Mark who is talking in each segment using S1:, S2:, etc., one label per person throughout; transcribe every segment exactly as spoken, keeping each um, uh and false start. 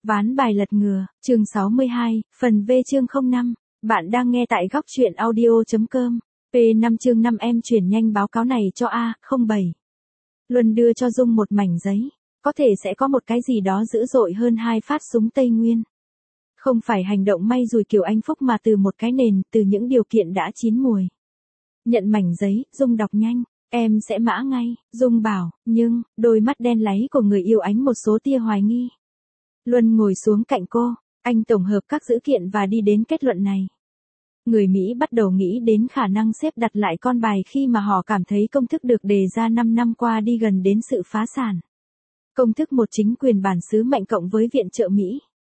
S1: Ván bài lật ngừa, chương sáu mươi hai, phần V chương không năm. Bạn đang nghe tại góc truyện audio.com. P năm chương năm em chuyển nhanh báo cáo này cho A không bảy. Luân đưa cho Dung một mảnh giấy. Có thể sẽ có một cái gì đó dữ dội hơn hai phát súng Tây Nguyên. Không phải hành động may rủi kiểu anh Phúc mà từ một cái nền, từ những điều kiện đã chín mùi. Nhận mảnh giấy, Dung đọc nhanh. Em sẽ mã ngay, Dung bảo, nhưng, đôi mắt đen láy của người yêu ánh một số tia hoài nghi. Luân ngồi xuống cạnh cô, anh tổng hợp các dữ kiện và đi đến kết luận này. Người Mỹ bắt đầu nghĩ đến khả năng xếp đặt lại con bài khi mà họ cảm thấy công thức được đề ra năm năm qua đi gần đến sự phá sản. Công thức một chính quyền bản xứ mạnh cộng với viện trợ Mỹ.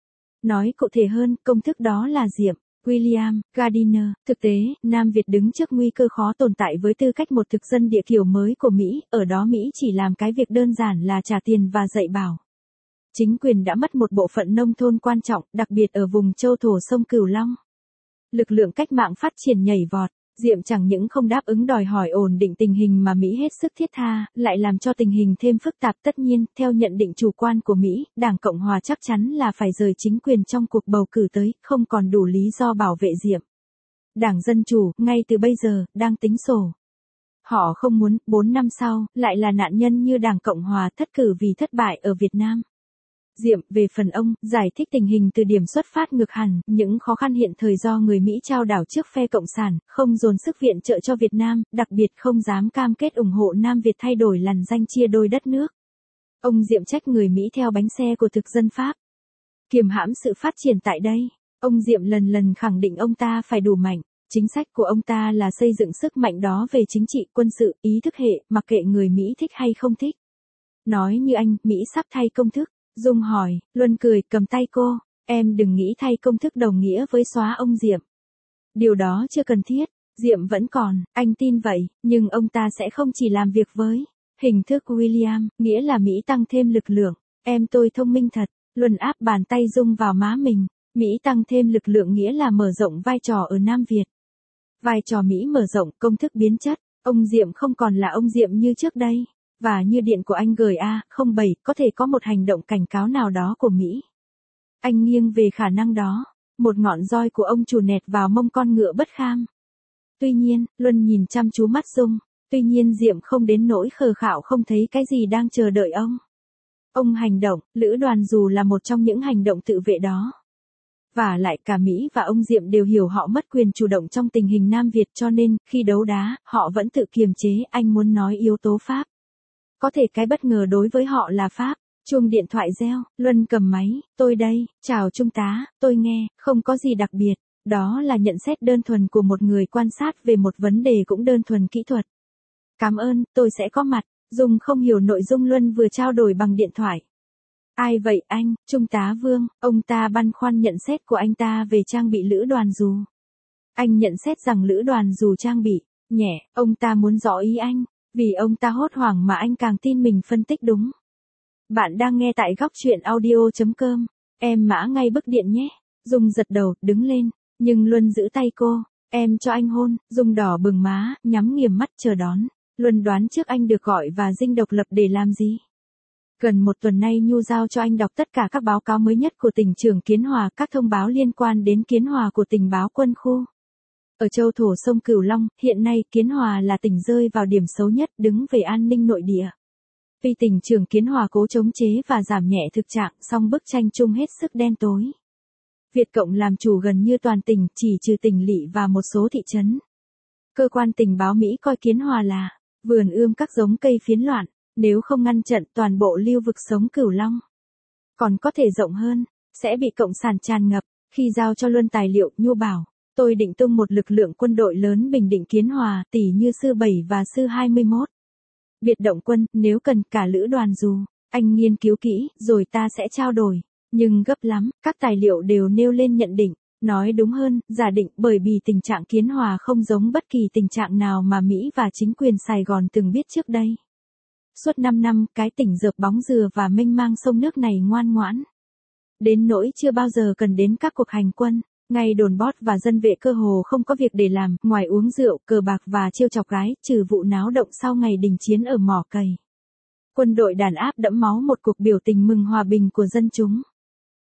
S1: Nói cụ thể hơn, công thức đó là Diệm, William, Gardiner. Thực tế, Nam Việt đứng trước nguy cơ khó tồn tại với tư cách một thực dân địa kiểu mới của Mỹ, ở đó Mỹ chỉ làm cái việc đơn giản là trả tiền và dạy bảo. Chính quyền đã mất một bộ phận nông thôn quan trọng, đặc biệt ở vùng châu thổ sông Cửu Long. Lực lượng cách mạng phát triển nhảy vọt, Diệm chẳng những không đáp ứng đòi hỏi ổn định tình hình mà Mỹ hết sức thiết tha, lại làm cho tình hình thêm phức tạp. Tất nhiên, theo nhận định chủ quan của Mỹ, Đảng Cộng Hòa chắc chắn là phải rời chính quyền trong cuộc bầu cử tới, không còn đủ lý do bảo vệ Diệm. Đảng Dân Chủ, ngay từ bây giờ, đang tính sổ. Họ không muốn, bốn năm sau, lại là nạn nhân như Đảng Cộng Hòa thất cử vì thất bại ở Việt Nam. Diệm, về phần ông, giải thích tình hình từ điểm xuất phát ngược hẳn, những khó khăn hiện thời do người Mỹ trao đảo trước phe Cộng sản, không dồn sức viện trợ cho Việt Nam, đặc biệt không dám cam kết ủng hộ Nam Việt thay đổi lằn ranh chia đôi đất nước. Ông Diệm trách người Mỹ theo bánh xe của thực dân Pháp. Kiềm hãm sự phát triển tại đây, ông Diệm lần lần khẳng định ông ta phải đủ mạnh. Chính sách của ông ta là xây dựng sức mạnh đó về chính trị, quân sự, ý thức hệ, mặc kệ người Mỹ thích hay không thích. Nói như anh, Mỹ sắp thay công thức. Dung hỏi, Luân cười, cầm tay cô, em đừng nghĩ thay công thức đồng nghĩa với xóa ông Diệm. Điều đó chưa cần thiết, Diệm vẫn còn, anh tin vậy, nhưng ông ta sẽ không chỉ làm việc với hình thức William, nghĩa là Mỹ tăng thêm lực lượng. Em tôi thông minh thật, Luân áp bàn tay Dung vào má mình, Mỹ tăng thêm lực lượng nghĩa là mở rộng vai trò ở Nam Việt. Vai trò Mỹ mở rộng, công thức biến chất, ông Diệm không còn là ông Diệm như trước đây. Và như điện của anh gửi A không bảy, có thể có một hành động cảnh cáo nào đó của Mỹ. Anh nghiêng về khả năng đó, một ngọn roi của ông chủ nẹt vào mông con ngựa bất kham. Tuy nhiên, Luân nhìn chăm chú mắt Dung, tuy nhiên Diệm không đến nỗi khờ khạo không thấy cái gì đang chờ đợi ông. Ông hành động, lữ đoàn dù là một trong những hành động tự vệ đó. Và lại cả Mỹ và ông Diệm đều hiểu họ mất quyền chủ động trong tình hình Nam Việt, cho nên, khi đấu đá, họ vẫn tự kiềm chế. Anh muốn nói yếu tố Pháp. Có thể cái bất ngờ đối với họ là Pháp. Chuông điện thoại reo, Luân cầm máy, tôi đây, chào Trung tá, tôi nghe, không có gì đặc biệt, đó là nhận xét đơn thuần của một người quan sát về một vấn đề cũng đơn thuần kỹ thuật. Cảm ơn, tôi sẽ có mặt. Dung không hiểu nội dung Luân vừa trao đổi bằng điện thoại. Ai vậy anh, Trung tá Vương, ông ta băn khoăn nhận xét của anh ta về trang bị lữ đoàn dù. Anh nhận xét rằng lữ đoàn dù trang bị nhẹ, ông ta muốn rõ ý anh. Vì ông ta hốt hoảng mà anh càng tin mình phân tích đúng. Bạn đang nghe tại góc truyện audio.com. Em mã ngay bức điện nhé. Dung giật đầu, đứng lên. Nhưng Luân giữ tay cô. Em cho anh hôn. Dung đỏ bừng má, nhắm nghiền mắt chờ đón. Luân đoán trước anh được gọi và dinh độc lập để làm gì. Gần một tuần nay Nhu giao cho anh đọc tất cả các báo cáo mới nhất của tỉnh trưởng Kiến Hòa, các thông báo liên quan đến Kiến Hòa của tình báo quân khu. Ở châu thổ sông Cửu Long, hiện nay Kiến Hòa là tỉnh rơi vào điểm xấu nhất đứng về an ninh nội địa. Tuy tỉnh trưởng Kiến Hòa cố chống chế và giảm nhẹ thực trạng, song bức tranh chung hết sức đen tối. Việt Cộng làm chủ gần như toàn tỉnh, chỉ trừ tỉnh lỵ và một số thị trấn. Cơ quan tình báo Mỹ coi Kiến Hòa là vườn ươm các giống cây phiến loạn, nếu không ngăn chặn toàn bộ lưu vực sống Cửu Long. Còn có thể rộng hơn, sẽ bị Cộng sản tràn ngập. Khi giao cho Luân tài liệu, Nhu bảo. Tôi định tung một lực lượng quân đội lớn bình định Kiến Hòa, tỷ như sư bảy và sư hai mươi mốt. Biệt động quân, nếu cần cả lữ đoàn dù. Anh nghiên cứu kỹ, rồi ta sẽ trao đổi. Nhưng gấp lắm, các tài liệu đều nêu lên nhận định. Nói đúng hơn, giả định, bởi vì tình trạng Kiến Hòa không giống bất kỳ tình trạng nào mà Mỹ và chính quyền Sài Gòn từng biết trước đây. Suốt năm năm, cái tỉnh dợp bóng dừa và mênh mang sông nước này ngoan ngoãn. Đến nỗi chưa bao giờ cần đến các cuộc hành quân. Ngay đồn bót và dân vệ cơ hồ không có việc để làm, ngoài uống rượu, cờ bạc và trêu chọc gái, trừ vụ náo động sau ngày đình chiến ở mỏ cày. Quân đội đàn áp đẫm máu một cuộc biểu tình mừng hòa bình của dân chúng.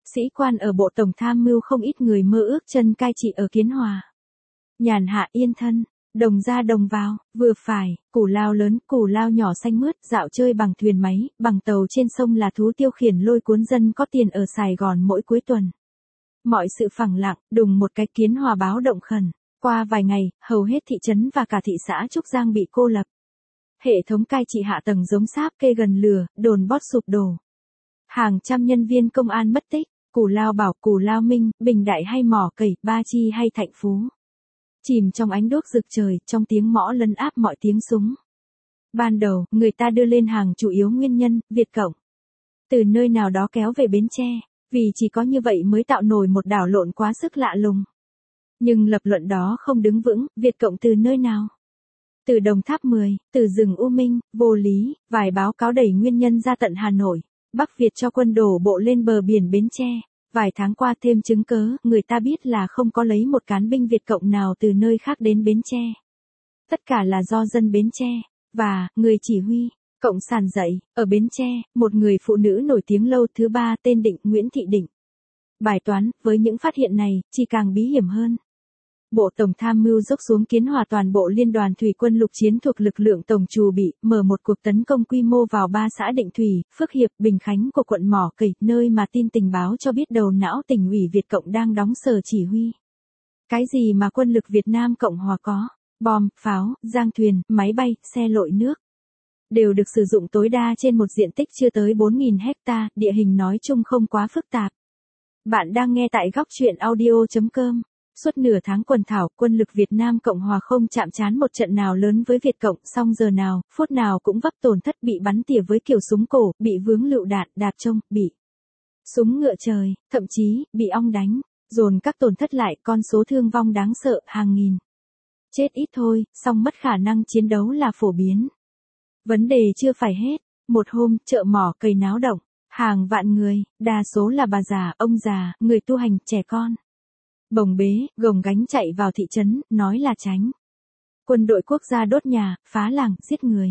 S1: Sĩ quan ở Bộ Tổng Tham mưu không ít người mơ ước chân cai trị ở Kiến Hòa. Nhàn hạ yên thân, đồng ra đồng vào, vừa phải, củ lao lớn, củ lao nhỏ xanh mướt, dạo chơi bằng thuyền máy, bằng tàu trên sông là thú tiêu khiển lôi cuốn dân có tiền ở Sài Gòn mỗi cuối tuần. Mọi sự phẳng lặng, đùng một cái Kiến Hòa báo động khẩn. Qua vài ngày, hầu hết thị trấn và cả thị xã Trúc Giang bị cô lập. Hệ thống cai trị hạ tầng giống sáp kê gần lửa, đồn bót sụp đổ. Hàng trăm nhân viên công an mất tích, Cù Lao Bảo, Cù Lao Minh, Bình Đại hay Mỏ Cẩy, Ba Chi hay Thạnh Phú. Chìm trong ánh đuốc rực trời, trong tiếng mõ lấn áp mọi tiếng súng. Ban đầu, người ta đưa lên hàng chủ yếu nguyên nhân, Việt Cộng. Từ nơi nào đó kéo về Bến Tre, vì chỉ có như vậy mới tạo nổi một đảo lộn quá sức lạ lùng. Nhưng lập luận đó không đứng vững, Việt Cộng từ nơi nào? Từ Đồng Tháp mười, từ rừng U Minh, vô lý, vài báo cáo đẩy nguyên nhân ra tận Hà Nội. Bắc Việt cho quân đổ bộ lên bờ biển Bến Tre. Vài tháng qua thêm chứng cớ, người ta biết là không có lấy một cán binh Việt Cộng nào từ nơi khác đến Bến Tre. Tất cả là do dân Bến Tre, và, người chỉ huy, Cộng sản dạy, ở Bến Tre, một người phụ nữ nổi tiếng lâu thứ ba tên Định, Nguyễn Thị Định. Bài toán, với những phát hiện này, chỉ càng bí hiểm hơn. Bộ Tổng Tham mưu dốc xuống Kiến Hòa toàn bộ Liên đoàn Thủy quân lục chiến thuộc lực lượng Tổng Trù bị mở một cuộc tấn công quy mô vào ba xã Định Thủy, Phước Hiệp, Bình Khánh của quận Mỏ Cẩy, nơi mà tin tình báo cho biết đầu não tỉnh ủy Việt Cộng đang đóng sở chỉ huy. Cái gì mà quân lực Việt Nam Cộng Hòa có? Bom, pháo, giang thuyền, máy bay, xe lội nước. Đều được sử dụng tối đa trên một diện tích chưa tới bốn nghìn hecta, địa hình nói chung không quá phức tạp. Bạn đang nghe tại góc truyện audio chấm com. Suốt nửa tháng quần thảo, quân lực Việt Nam Cộng Hòa không chạm trán một trận nào lớn với Việt Cộng, song giờ nào, phút nào cũng vấp tổn thất, bị bắn tỉa với kiểu súng cổ, bị vướng lựu đạn, đạp trông, bị súng ngựa trời, thậm chí, bị ong đánh, dồn các tổn thất lại, con số thương vong đáng sợ, hàng nghìn. Chết ít thôi, song mất khả năng chiến đấu là phổ biến. Vấn đề chưa phải hết, một hôm, chợ Mỏ Cẩy náo động, hàng vạn người, đa số là bà già, ông già, người tu hành, trẻ con. Bồng bế, gồng gánh chạy vào thị trấn, nói là tránh. Quân đội quốc gia đốt nhà, phá làng, giết người.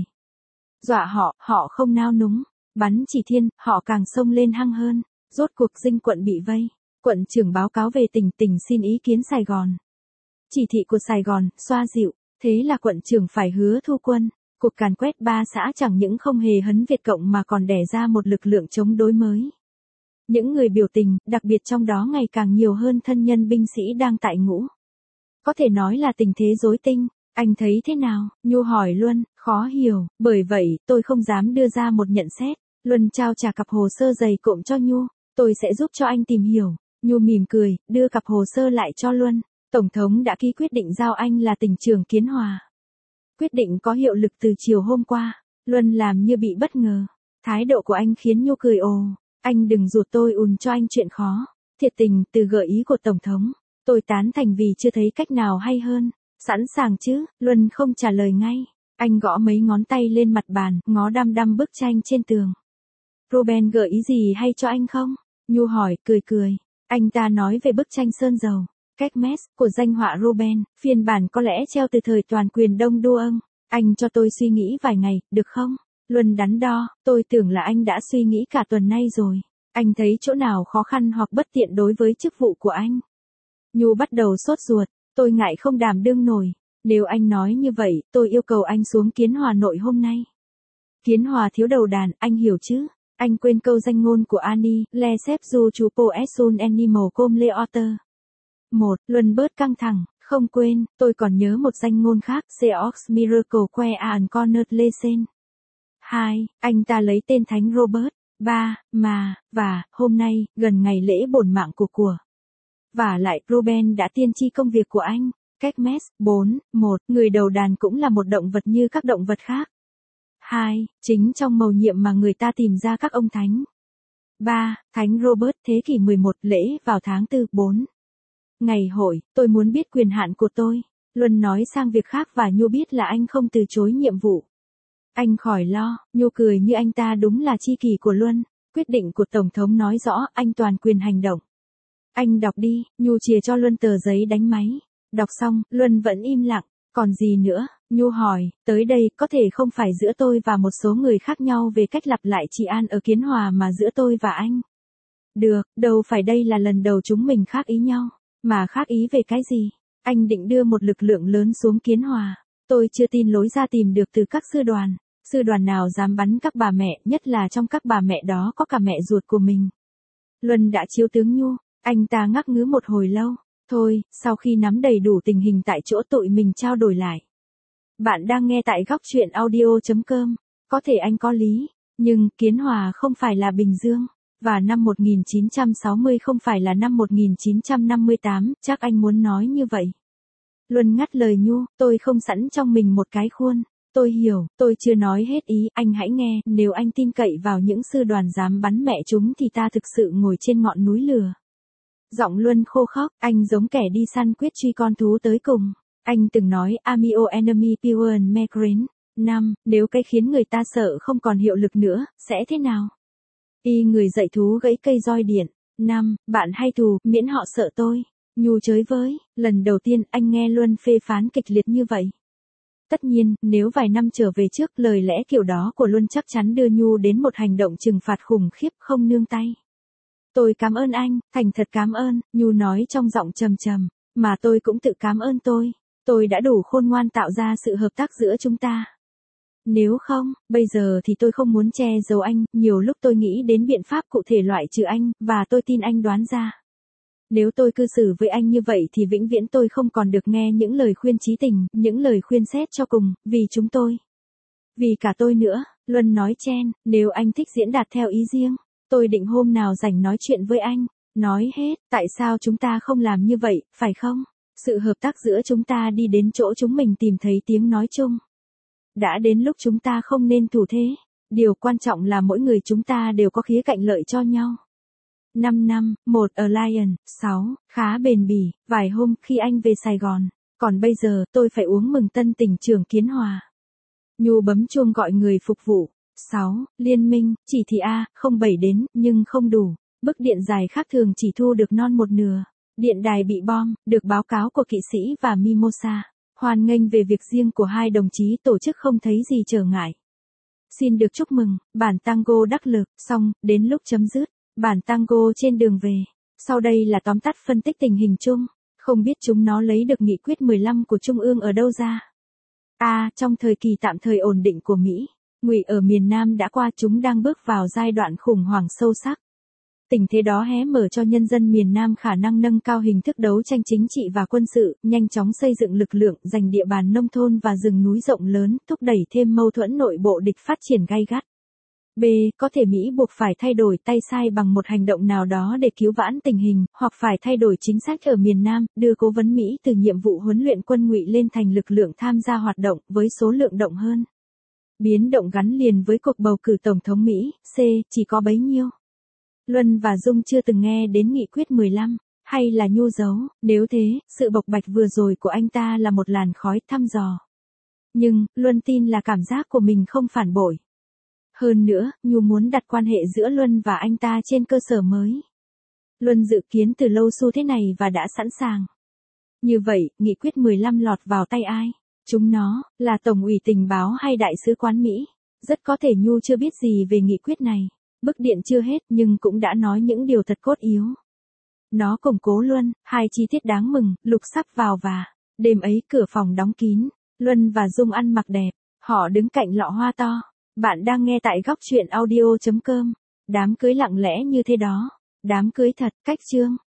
S1: Dọa họ, họ không nao núng. Bắn chỉ thiên, họ càng xông lên hăng hơn. Rốt cuộc Dinh quận bị vây. Quận trưởng báo cáo về tỉnh, tỉnh xin ý kiến Sài Gòn. Chỉ thị của Sài Gòn, xoa dịu. Thế là quận trưởng phải hứa thu quân. Cuộc càn quét ba xã chẳng những không hề hấn Việt Cộng mà còn đẻ ra một lực lượng chống đối mới. Những người biểu tình, đặc biệt trong đó ngày càng nhiều hơn thân nhân binh sĩ đang tại ngũ. Có thể nói là tình thế rối tinh, anh thấy thế nào? Nhu hỏi Luân, khó hiểu, bởi vậy tôi không dám đưa ra một nhận xét. Luân trao trả cặp hồ sơ dày cộm cho Nhu, tôi sẽ giúp cho anh tìm hiểu. Nhu mỉm cười, đưa cặp hồ sơ lại cho Luân. Tổng thống đã ký quyết định giao anh là tỉnh trưởng Kiến Hòa. Quyết định có hiệu lực từ chiều hôm qua. Luân làm như bị bất ngờ. Thái độ của anh khiến Nhu cười ồ. Anh đừng rụt tôi ùn cho anh chuyện khó. Thiệt tình, từ gợi ý của Tổng thống, tôi tán thành vì chưa thấy cách nào hay hơn. Sẵn sàng chứ, Luân không trả lời ngay. Anh gõ mấy ngón tay lên mặt bàn, ngó đăm đăm bức tranh trên tường. Ruben gợi ý gì hay cho anh không? Nhu hỏi, cười cười. Anh ta nói về bức tranh sơn dầu, cách mét, của danh họa Ruben, phiên bản có lẽ treo từ thời toàn quyền Đông Đô âng. Anh cho tôi suy nghĩ vài ngày, được không? Luân đắn đo, tôi tưởng là anh đã suy nghĩ cả tuần nay rồi. Anh thấy chỗ nào khó khăn hoặc bất tiện đối với chức vụ của anh? Nhu bắt đầu sốt ruột, tôi ngại không đảm đương nổi. Nếu anh nói như vậy, tôi yêu cầu anh xuống Kiến Hòa Nội hôm nay. Kiến Hòa thiếu đầu đàn, anh hiểu chứ? Anh quên câu danh ngôn của Annie, Le sep du chú po es un animal comme le otter. Một, Luân bớt căng thẳng, không quên, tôi còn nhớ một danh ngôn khác, Seox miracle que an corner le sen. Hai, anh ta lấy tên Thánh Robert. Ba, mà, và, hôm nay, gần ngày lễ bổn mạng của của. Và lại, Ruben đã tiên tri công việc của anh. Cách mét. Bốn, một, người đầu đàn cũng là một động vật như các động vật khác. Hai, chính trong mầu nhiệm mà người ta tìm ra các ông thánh. Ba, Thánh Robert thế kỷ mười một, lễ vào tháng tư. Bốn, ngày hội, tôi muốn biết quyền hạn của tôi. Luân nói sang việc khác và Nhu biết là anh không từ chối nhiệm vụ. Anh khỏi lo, Nhu cười như anh ta đúng là tri kỷ của Luân. Quyết định của Tổng thống nói rõ anh toàn quyền hành động. Anh đọc đi, Nhu chìa cho Luân tờ giấy đánh máy. Đọc xong, Luân vẫn im lặng. Còn gì nữa? Nhu hỏi, tới đây có thể không phải giữa tôi và một số người khác nhau về cách lặp lại trị an ở Kiến Hòa mà giữa tôi và anh. Được, đâu phải đây là lần đầu chúng mình khác ý nhau. Mà khác ý về cái gì? Anh định đưa một lực lượng lớn xuống Kiến Hòa. Tôi chưa tin lối ra tìm được từ các sư đoàn. Sư đoàn nào dám bắn các bà mẹ, nhất là trong các bà mẹ đó có cả mẹ ruột của mình. Luân đã chiếu tướng Nhu, anh ta ngắc ngứ một hồi lâu. Thôi, sau khi nắm đầy đủ tình hình tại chỗ tụi mình trao đổi lại. Bạn đang nghe tại góc chuyện audio chấm com. Có thể anh có lý, nhưng Kiến Hòa không phải là Bình Dương. Và năm một nghìn chín trăm sáu mươi không phải là năm một nghìn chín trăm năm mươi tám, chắc anh muốn nói như vậy. Luân ngắt lời Nhu, tôi không sẵn trong mình một cái khuôn. Tôi hiểu, tôi chưa nói hết ý, anh hãy nghe, nếu anh tin cậy vào những sư đoàn dám bắn mẹ chúng thì ta thực sự ngồi trên ngọn núi lửa. Giọng Luân khô khóc, anh giống kẻ đi săn quyết truy con thú tới cùng. Anh từng nói, Amio enemy pure and Macrin. Năm, nếu cái khiến người ta sợ không còn hiệu lực nữa, sẽ thế nào? Y người dạy thú gãy cây roi điện. Năm, bạn hay thù, miễn họ sợ tôi. Nhu chới với, lần đầu tiên anh nghe Luân phê phán kịch liệt như vậy. Tất nhiên, nếu vài năm trở về trước, lời lẽ kiểu đó của Luân chắc chắn đưa Nhu đến một hành động trừng phạt khủng khiếp không nương tay. Tôi cảm ơn anh, thành thật cảm ơn, Nhu nói trong giọng trầm trầm, mà tôi cũng tự cảm ơn tôi. Tôi đã đủ khôn ngoan tạo ra sự hợp tác giữa chúng ta. Nếu không, bây giờ thì tôi không muốn che giấu anh, nhiều lúc tôi nghĩ đến biện pháp cụ thể loại trừ anh, và tôi tin anh đoán ra. Nếu tôi cư xử với anh như vậy thì vĩnh viễn tôi không còn được nghe những lời khuyên chí tình, những lời khuyên xét cho cùng, vì chúng tôi. Vì cả tôi nữa, Luân nói chen, nếu anh thích diễn đạt theo ý riêng, tôi định hôm nào rảnh nói chuyện với anh, nói hết, tại sao chúng ta không làm như vậy, phải không? Sự hợp tác giữa chúng ta đi đến chỗ chúng mình tìm thấy tiếng nói chung. Đã đến lúc chúng ta không nên thủ thế, điều quan trọng là mỗi người chúng ta đều có khía cạnh lợi cho nhau. năm năm, một Alliance, sáu, khá bền bỉ, vài hôm khi anh về Sài Gòn, còn bây giờ tôi phải uống mừng tân tỉnh trưởng Kiến Hòa. Nhu bấm chuông gọi người phục vụ. sáu, Liên minh, chỉ thị A, không bảy đến, nhưng không đủ. Bức điện dài khác thường chỉ thu được non một nửa. Điện đài bị bom, được báo cáo của kỵ sĩ và Mimosa. Hoan nghênh về việc riêng của hai đồng chí tổ chức không thấy gì trở ngại. Xin được chúc mừng, bản tango đắc lực, xong, đến lúc chấm dứt. Bản tango trên đường về. Sau đây là tóm tắt phân tích tình hình chung. Không biết chúng nó lấy được nghị quyết mười lăm của Trung ương ở đâu ra. A. À, trong thời kỳ tạm thời ổn định của Mỹ, ngụy ở miền Nam đã qua, chúng đang bước vào giai đoạn khủng hoảng sâu sắc. Tình thế đó hé mở cho nhân dân miền Nam khả năng nâng cao hình thức đấu tranh chính trị và quân sự, nhanh chóng xây dựng lực lượng, giành địa bàn nông thôn và rừng núi rộng lớn, thúc đẩy thêm mâu thuẫn nội bộ địch phát triển gay gắt. B. Có thể Mỹ buộc phải thay đổi tay sai bằng một hành động nào đó để cứu vãn tình hình, hoặc phải thay đổi chính sách ở miền Nam, đưa cố vấn Mỹ từ nhiệm vụ huấn luyện quân ngụy lên thành lực lượng tham gia hoạt động với số lượng động hơn. Biến động gắn liền với cuộc bầu cử Tổng thống Mỹ. C. Chỉ có bấy nhiêu. Luân và Dung chưa từng nghe đến nghị quyết mười lăm, hay là Nhu giấu, nếu thế, sự bộc bạch vừa rồi của anh ta là một làn khói thăm dò. Nhưng, Luân tin là cảm giác của mình không phản bội. Hơn nữa, Nhu muốn đặt quan hệ giữa Luân và anh ta trên cơ sở mới. Luân dự kiến từ lâu xu thế này và đã sẵn sàng. Như vậy, nghị quyết mười lăm lọt vào tay ai? Chúng nó, là Tổng ủy tình báo hay Đại sứ quán Mỹ? Rất có thể Nhu chưa biết gì về nghị quyết này. Bức điện chưa hết nhưng cũng đã nói những điều thật cốt yếu. Nó củng cố Luân, hai chi tiết đáng mừng, Lục sắp vào và, đêm ấy cửa phòng đóng kín, Luân và Dung ăn mặc đẹp, họ đứng cạnh lọ hoa to. Bạn đang nghe tại góc chuyện audio chấm com. Đám cưới lặng lẽ như thế đó. Đám cưới thật, cách chương.